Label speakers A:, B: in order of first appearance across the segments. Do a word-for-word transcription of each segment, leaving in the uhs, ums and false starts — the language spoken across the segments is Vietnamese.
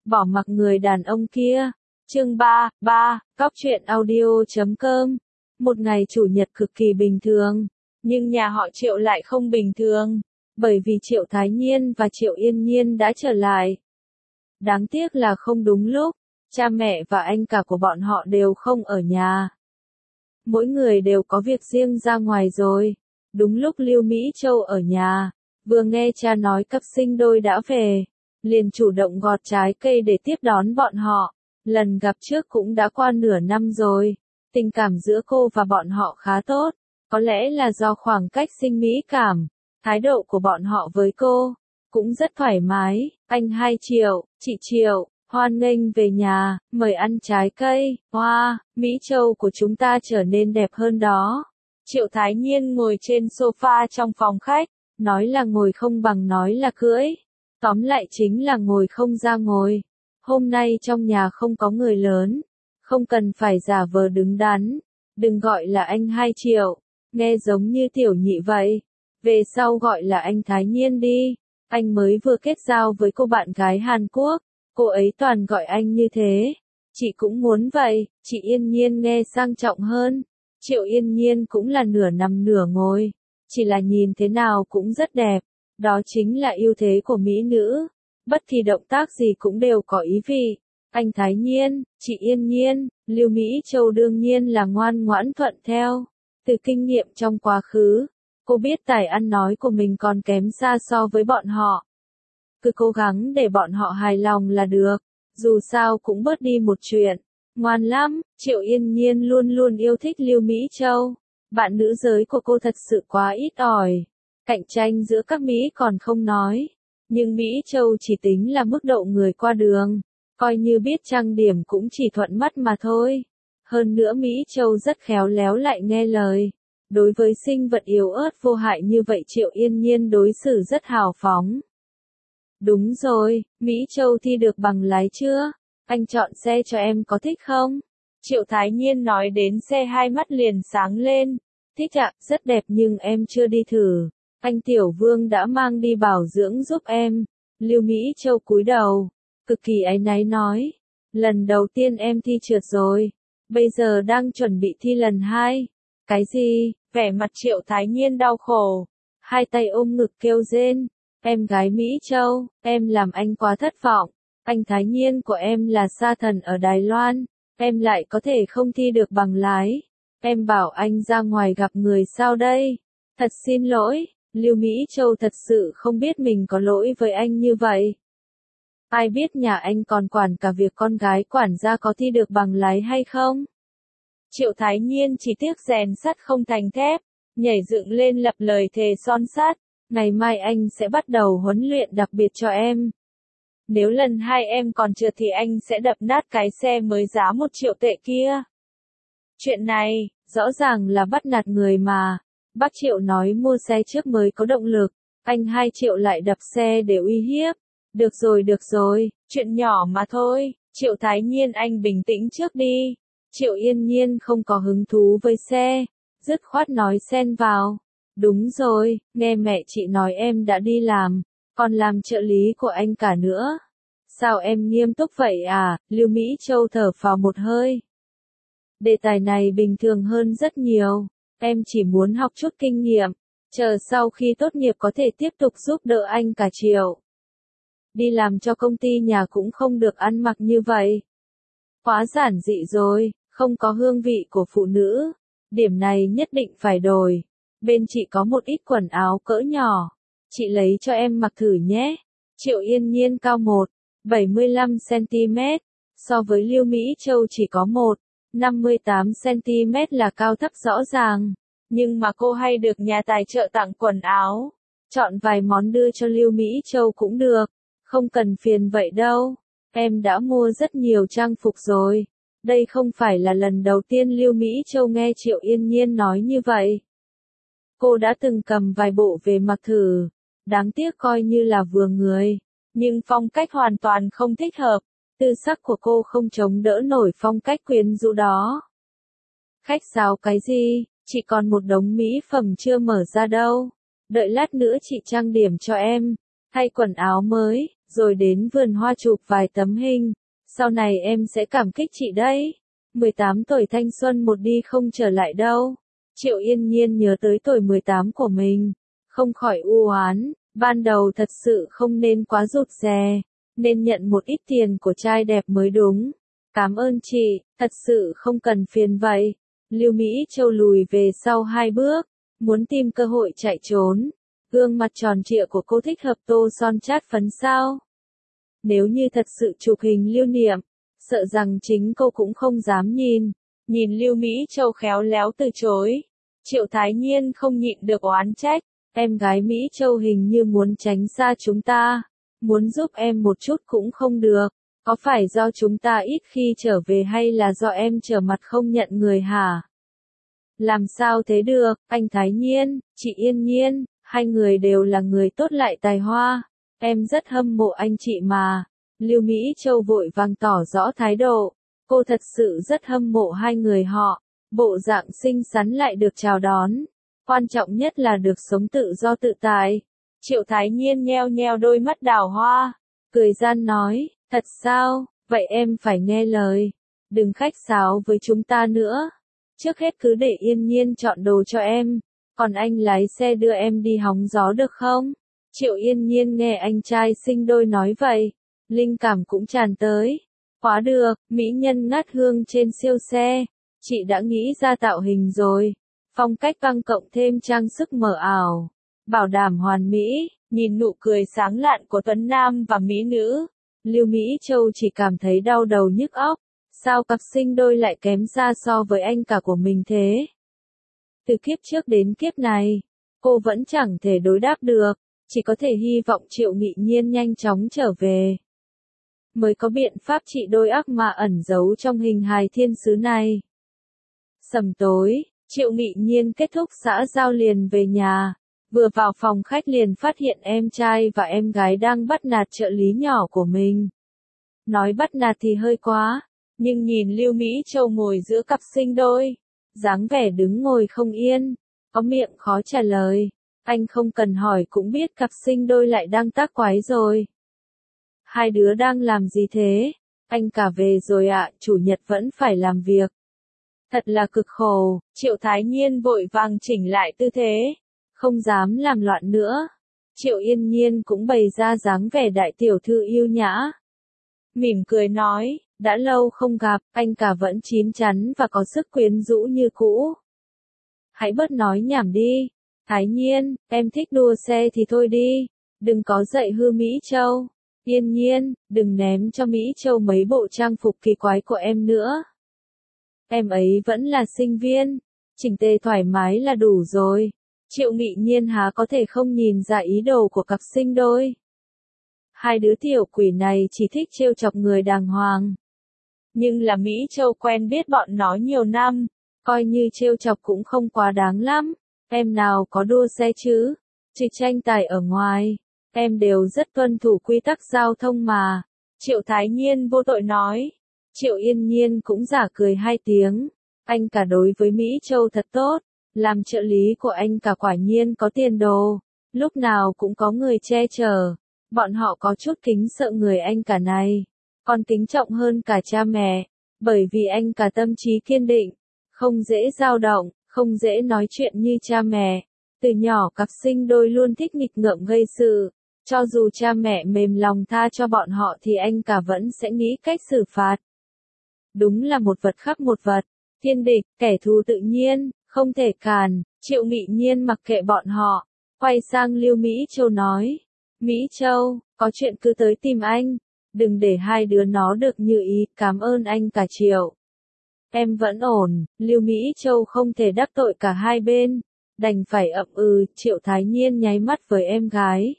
A: bỏ mặc người đàn ông kia. Chương ba, ba, Cóc truyện audio chấm com. Một ngày chủ nhật cực kỳ bình thường, nhưng nhà họ Triệu lại không bình thường, bởi vì Triệu Thái Nhiên và Triệu Yên Nhiên đã trở lại. Đáng tiếc là không đúng lúc, cha mẹ và anh cả của bọn họ đều không ở nhà. Mỗi người đều có việc riêng ra ngoài rồi. Đúng lúc Lưu Mỹ Châu ở nhà, vừa nghe cha nói cặp sinh đôi đã về, liền chủ động gọt trái cây để tiếp đón bọn họ. Lần gặp trước cũng đã qua nửa năm rồi, tình cảm giữa cô và bọn họ khá tốt, có lẽ là do khoảng cách sinh mỹ cảm, thái độ của bọn họ với cô cũng rất thoải mái. Anh hai Triệu, chị Triệu, hoan nghênh về nhà, mời ăn trái cây. Hoa, wow, Mỹ Châu của chúng ta trở nên đẹp hơn đó. Triệu Thái Nhiên ngồi trên sofa trong phòng khách, nói là ngồi không bằng nói là cưỡi. Tóm lại chính là ngồi không ra ngồi. Hôm nay trong nhà không có người lớn, không cần phải giả vờ đứng đắn. Đừng gọi là anh hai Triệu, nghe giống như tiểu nhị vậy. Về sau gọi là anh Thái Nhiên đi. Anh mới vừa kết giao với cô bạn gái Hàn Quốc, cô ấy toàn gọi anh như thế. Chị cũng muốn vậy, chị Yên Nhiên nghe sang trọng hơn. Triệu Yên Nhiên cũng là nửa nằm nửa ngồi, chỉ là nhìn thế nào cũng rất đẹp. Đó chính là ưu thế của mỹ nữ, bất kỳ động tác gì cũng đều có ý vị. Anh Thái Nhiên, chị Yên Nhiên, Lưu Mỹ Châu đương nhiên là ngoan ngoãn thuận theo. Từ kinh nghiệm trong quá khứ, cô biết tài ăn nói của mình còn kém xa so với bọn họ. Cứ cố gắng để bọn họ hài lòng là được, dù sao cũng bớt đi một chuyện. Ngoan lắm, Triệu Yên Nhiên luôn luôn yêu thích Lưu Mỹ Châu. Bạn nữ giới của cô thật sự quá ít ỏi. Cạnh tranh giữa các Mỹ còn không nói. Nhưng Mỹ Châu chỉ tính là mức độ người qua đường. Coi như biết trang điểm cũng chỉ thuận mắt mà thôi. Hơn nữa Mỹ Châu rất khéo léo lại nghe lời. Đối với sinh vật yếu ớt vô hại như vậy Triệu Yên Nhiên đối xử rất hào phóng. Đúng rồi, Mỹ Châu thi được bằng lái chưa? Anh chọn xe cho em có thích không? Triệu Thái Nhiên nói đến xe hai mắt liền sáng lên. Thích ạ, rất đẹp nhưng em chưa đi thử. Anh Tiểu Vương đã mang đi bảo dưỡng giúp em. Lưu Mỹ Châu cúi đầu, cực kỳ áy náy nói. Lần đầu tiên em thi trượt rồi. Bây giờ đang chuẩn bị thi lần hai. Cái gì? Vẻ mặt Triệu Thái Nhiên đau khổ. Hai tay ôm ngực kêu rên. Em gái Mỹ Châu, em làm anh quá thất vọng. Anh Thái Nhiên của em là sa thần ở Đài Loan. Em lại có thể không thi được bằng lái. Em bảo anh ra ngoài gặp người sao đây? Thật xin lỗi, Lưu Mỹ Châu thật sự không biết mình có lỗi với anh như vậy. Ai biết nhà anh còn quản cả việc con gái quản gia có thi được bằng lái hay không? Triệu Thái Nhiên chỉ tiếc rèn sắt không thành thép, nhảy dựng lên lập lời thề son sắt. Ngày mai anh sẽ bắt đầu huấn luyện đặc biệt cho em. Nếu lần hai em còn trượt thì anh sẽ đập nát cái xe mới giá một triệu tệ kia. Chuyện này, rõ ràng là bắt nạt người mà. Bác Triệu nói mua xe trước mới có động lực. Anh hai Triệu lại đập xe để uy hiếp. Được rồi được rồi, chuyện nhỏ mà thôi. Triệu Thái Nhiên anh bình tĩnh trước đi. Triệu Yên Nhiên không có hứng thú với xe. Dứt khoát nói xen vào. Đúng rồi, nghe mẹ chị nói em đã đi làm, còn làm trợ lý của anh cả nữa. Sao em nghiêm túc vậy à? Lưu Mỹ Châu thở phào một hơi. Đề tài này bình thường hơn rất nhiều. Em chỉ muốn học chút kinh nghiệm, chờ sau khi tốt nghiệp có thể tiếp tục giúp đỡ anh cả Triệu. Đi làm cho công ty nhà cũng không được ăn mặc như vậy. Quá giản dị rồi, không có hương vị của phụ nữ. Điểm này nhất định phải đổi. Bên chị có một ít quần áo cỡ nhỏ. Chị lấy cho em mặc thử nhé. Triệu Yên Nhiên cao một phẩy bảy mươi lăm xăng-ti-mét. So với Lưu Mỹ Châu chỉ có một phẩy năm mươi tám xăng-ti-mét là cao thấp rõ ràng. Nhưng mà cô hay được nhà tài trợ tặng quần áo. Chọn vài món đưa cho Lưu Mỹ Châu cũng được. Không cần phiền vậy đâu. Em đã mua rất nhiều trang phục rồi. Đây không phải là lần đầu tiên Lưu Mỹ Châu nghe Triệu Yên Nhiên nói như vậy. Cô đã từng cầm vài bộ về mặc thử. Đáng tiếc coi như là vừa người. Nhưng phong cách hoàn toàn không thích hợp. Tư sắc của cô không chống đỡ nổi phong cách quyến rũ đó. Khách sáo cái gì? Chị còn một đống mỹ phẩm chưa mở ra đâu. Đợi lát nữa chị trang điểm cho em. Thay quần áo mới, rồi đến vườn hoa chụp vài tấm hình, sau này em sẽ cảm kích chị đấy. mười tám tuổi thanh xuân một đi không trở lại đâu. Triệu Yên Nhiên nhớ tới tuổi mười tám của mình, không khỏi u oán, ban đầu thật sự không nên quá rụt rè, nên nhận một ít tiền của trai đẹp mới đúng. Cảm ơn chị, thật sự không cần phiền vậy. Lưu Mỹ Châu lùi về sau hai bước, muốn tìm cơ hội chạy trốn. Gương mặt tròn trịa của cô thích hợp tô son chát phấn sao? Nếu như thật sự chụp hình lưu niệm, sợ rằng chính cô cũng không dám nhìn. Nhìn Lưu Mỹ Châu khéo léo từ chối, Triệu Thái Nhiên không nhịn được oán trách. Em gái Mỹ Châu hình như muốn tránh xa chúng ta, muốn giúp em một chút cũng không được. Có phải do chúng ta ít khi trở về hay là do em trở mặt không nhận người hả? Làm sao thế được, anh Thái Nhiên, chị Yên Nhiên, hai người đều là người tốt lại tài hoa. Em rất hâm mộ anh chị mà. Lưu Mỹ Châu vội vàng tỏ rõ thái độ. Cô thật sự rất hâm mộ hai người họ. Bộ dạng xinh xắn lại được chào đón. Quan trọng nhất là được sống tự do tự tại. Triệu Thái Nhiên nheo nheo đôi mắt đào hoa, cười gian nói, thật sao, vậy em phải nghe lời. Đừng khách sáo với chúng ta nữa. Trước hết cứ để Yên Nhiên chọn đồ cho em. Còn anh lái xe đưa em đi hóng gió được không? Triệu Yên Nhiên nghe anh trai sinh đôi nói vậy, linh cảm cũng tràn tới. Quá được, mỹ nhân ngát hương trên siêu xe. Chị đã nghĩ ra tạo hình rồi. Phong cách băng cộng thêm trang sức mờ ảo. Bảo đảm hoàn mỹ, nhìn nụ cười sáng lạn của Tuấn Nam và mỹ nữ. Lưu Mỹ Châu chỉ cảm thấy đau đầu nhức óc. Sao cặp sinh đôi lại kém xa so với anh cả của mình thế? Từ kiếp trước đến kiếp này, cô vẫn chẳng thể đối đáp được, chỉ có thể hy vọng Triệu Nghị Nhiên nhanh chóng trở về. Mới có biện pháp trị đôi ác mà ẩn giấu trong hình hài thiên sứ này. Sầm tối, Triệu Nghị Nhiên kết thúc xã giao liền về nhà, vừa vào phòng khách liền phát hiện em trai và em gái đang bắt nạt trợ lý nhỏ của mình. Nói bắt nạt thì hơi quá, nhưng nhìn Lưu Mỹ Châu ngồi giữa cặp sinh đôi, dáng vẻ đứng ngồi không yên, có miệng khó trả lời, anh không cần hỏi cũng biết cặp sinh đôi lại đang tác quái rồi. Hai đứa đang làm gì thế? Anh cả về rồi ạ, chủ nhật vẫn phải làm việc. Thật là cực khổ, Triệu Thái Nhiên vội vàng chỉnh lại tư thế, không dám làm loạn nữa. Triệu Yên Nhiên cũng bày ra dáng vẻ đại tiểu thư yêu nhã. Mỉm cười nói, đã lâu không gặp, anh cả vẫn chín chắn và có sức quyến rũ như cũ. Hãy bớt nói nhảm đi, Thái Nhiên, em thích đua xe thì thôi đi, đừng có dạy hư Mỹ Châu. Yên Nhiên, đừng ném cho Mỹ Châu mấy bộ trang phục kỳ quái của em nữa. Em ấy vẫn là sinh viên, chỉnh tề thoải mái là đủ rồi. Triệu Nghị Nhiên há có thể không nhìn ra ý đồ của cặp sinh đôi. Hai đứa tiểu quỷ này chỉ thích trêu chọc người đàng hoàng. Nhưng là Mỹ Châu quen biết bọn nó nhiều năm, coi như trêu chọc cũng không quá đáng lắm. Em nào có đua xe chứ, chỉ tranh tài ở ngoài, em đều rất tuân thủ quy tắc giao thông mà. Triệu Thái Nhiên vô tội nói. Triệu Yên Nhiên cũng giả cười hai tiếng. Anh cả đối với Mỹ Châu thật tốt, làm trợ lý của anh cả quả nhiên có tiền đồ, lúc nào cũng có người che chở. Bọn họ có chút kính sợ người anh cả này, còn kính trọng hơn cả cha mẹ, bởi vì anh cả tâm trí kiên định, không dễ dao động, không dễ nói chuyện như cha mẹ. Từ nhỏ cặp sinh đôi luôn thích nghịch ngợm gây sự, cho dù cha mẹ mềm lòng tha cho bọn họ thì anh cả vẫn sẽ nghĩ cách xử phạt. Đúng là một vật khắc một vật, thiên địch, kẻ thù tự nhiên, không thể cản. Triệu Nghị Nhiên mặc kệ bọn họ, quay sang Lưu Mỹ Châu nói. Mỹ Châu, có chuyện cứ tới tìm anh, đừng để hai đứa nó được như ý, cảm ơn anh cả Triệu. Em vẫn ổn, Lưu Mỹ Châu không thể đắc tội cả hai bên, đành phải ậm ừ. Triệu Thái Nhiên nháy mắt với em gái.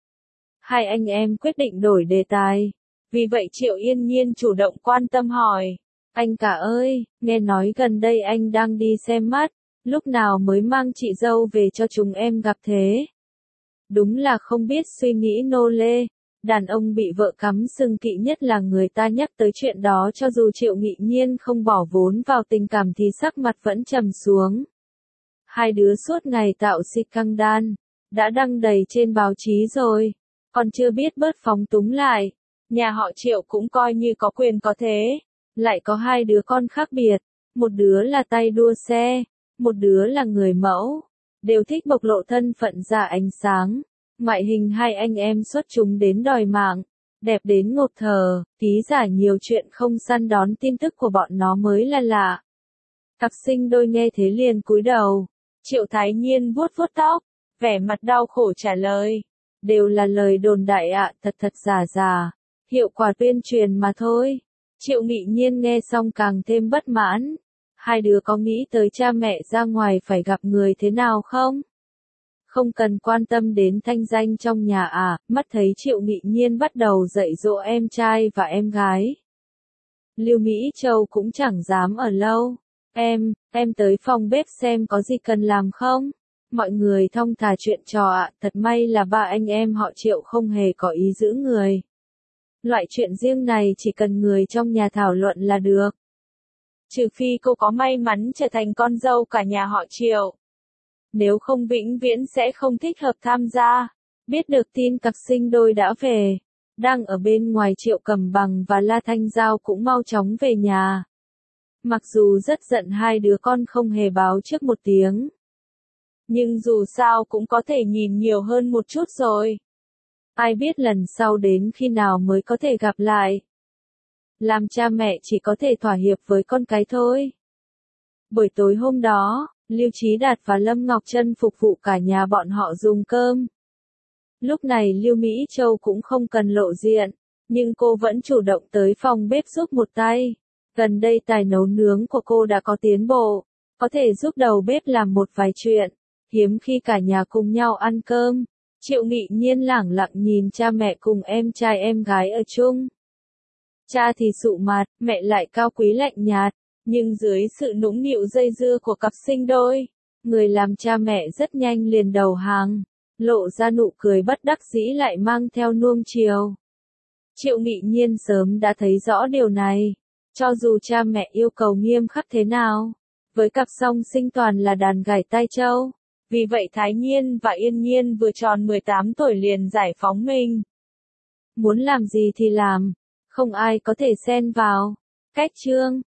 A: Hai anh em quyết định đổi đề tài, vì vậy Triệu Yên Nhiên chủ động quan tâm hỏi. Anh cả ơi, nghe nói gần đây anh đang đi xem mắt, lúc nào mới mang chị dâu về cho chúng em gặp thế? Đúng là không biết suy nghĩ nô lê, đàn ông bị vợ cắm sừng kỵ nhất là người ta nhắc tới chuyện đó, cho dù Triệu Nghị Nhiên không bỏ vốn vào tình cảm thì sắc mặt vẫn trầm xuống. Hai đứa suốt ngày tạo xịt căng đan, đã đăng đầy trên báo chí rồi. còn chưa biết bớt phóng túng lại. Nhà họ Triệu cũng coi như có quyền có thế, lại có hai đứa con khác biệt, một đứa là tay đua xe, một đứa là người mẫu, đều thích bộc lộ thân phận ra ánh sáng. Ngoại hình hai anh em xuất chúng đến đòi mạng, đẹp đến ngột thở, ký giả nhiều chuyện không săn đón tin tức của bọn nó mới là lạ. Cặp sinh đôi nghe thế liền cúi đầu. Triệu Thái Nhiên vuốt vuốt tóc, vẻ mặt đau khổ trả lời. Đều là lời đồn đại ạ, thật thật giả giả. Hiệu quả tuyên truyền mà thôi. Triệu Nghị Nhiên nghe xong càng thêm bất mãn. Hai đứa có nghĩ tới cha mẹ ra ngoài phải gặp người thế nào không? Không cần quan tâm đến thanh danh trong nhà à, mắt thấy Triệu Nghị Nhiên bắt đầu dạy dỗ em trai và em gái. Lưu Mỹ Châu cũng chẳng dám ở lâu. Em, em tới phòng bếp xem có gì cần làm không? Mọi người thong thả chuyện trò ạ, thật may là ba anh em họ Triệu không hề có ý giữ người. Loại chuyện riêng này chỉ cần người trong nhà thảo luận là được. Trừ phi cô có may mắn trở thành con dâu cả nhà họ Triệu. Nếu không vĩnh viễn sẽ không thích hợp tham gia. Biết được tin cặp sinh đôi đã về. Đang ở bên ngoài Triệu Cầm Bằng và La Thanh Giao cũng mau chóng về nhà. Mặc dù rất giận hai đứa con không hề báo trước một tiếng. Nhưng dù sao cũng có thể nhìn nhiều hơn một chút rồi. Ai biết lần sau đến khi nào mới có thể gặp lại. Làm cha mẹ chỉ có thể thỏa hiệp với con cái thôi. Buổi tối hôm đó, Lưu Chí Đạt và Lâm Ngọc Trân phục vụ cả nhà bọn họ dùng cơm. Lúc này Lưu Mỹ Châu cũng không cần lộ diện, nhưng cô vẫn chủ động tới phòng bếp giúp một tay. Gần đây tài nấu nướng của cô đã có tiến bộ, có thể giúp đầu bếp làm một vài chuyện, hiếm khi cả nhà cùng nhau ăn cơm. Triệu Nghị Nhiên lẳng lặng nhìn cha mẹ cùng em trai em gái ở chung. Cha thì sụ mặt, mẹ lại cao quý lạnh nhạt, nhưng dưới sự nũng nịu dây dưa của cặp sinh đôi, người làm cha mẹ rất nhanh liền đầu hàng, lộ ra nụ cười bất đắc dĩ lại mang theo nuông chiều. Triệu Nghị Nhiên sớm đã thấy rõ điều này, cho dù cha mẹ yêu cầu nghiêm khắc thế nào, với cặp song sinh toàn là đàn gảy tai trâu. Vì vậy Thái Nhiên và Yên Nhiên vừa tròn mười tám tuổi liền giải phóng mình. Muốn làm gì thì làm, không ai có thể xen vào. Cách chương